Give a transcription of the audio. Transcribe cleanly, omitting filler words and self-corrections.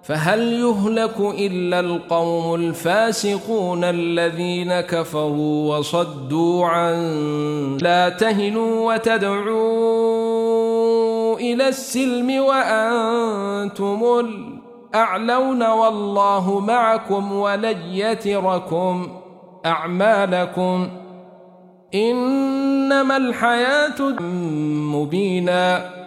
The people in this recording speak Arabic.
فهل يهلك إلا القوم الفاسقون الذين كفروا وصدوا عن لا تهنوا وتدعوا إلى السلم وأنتم الأعلون والله معكم ولن يتركم أعمالكم إنما الحياة مبينا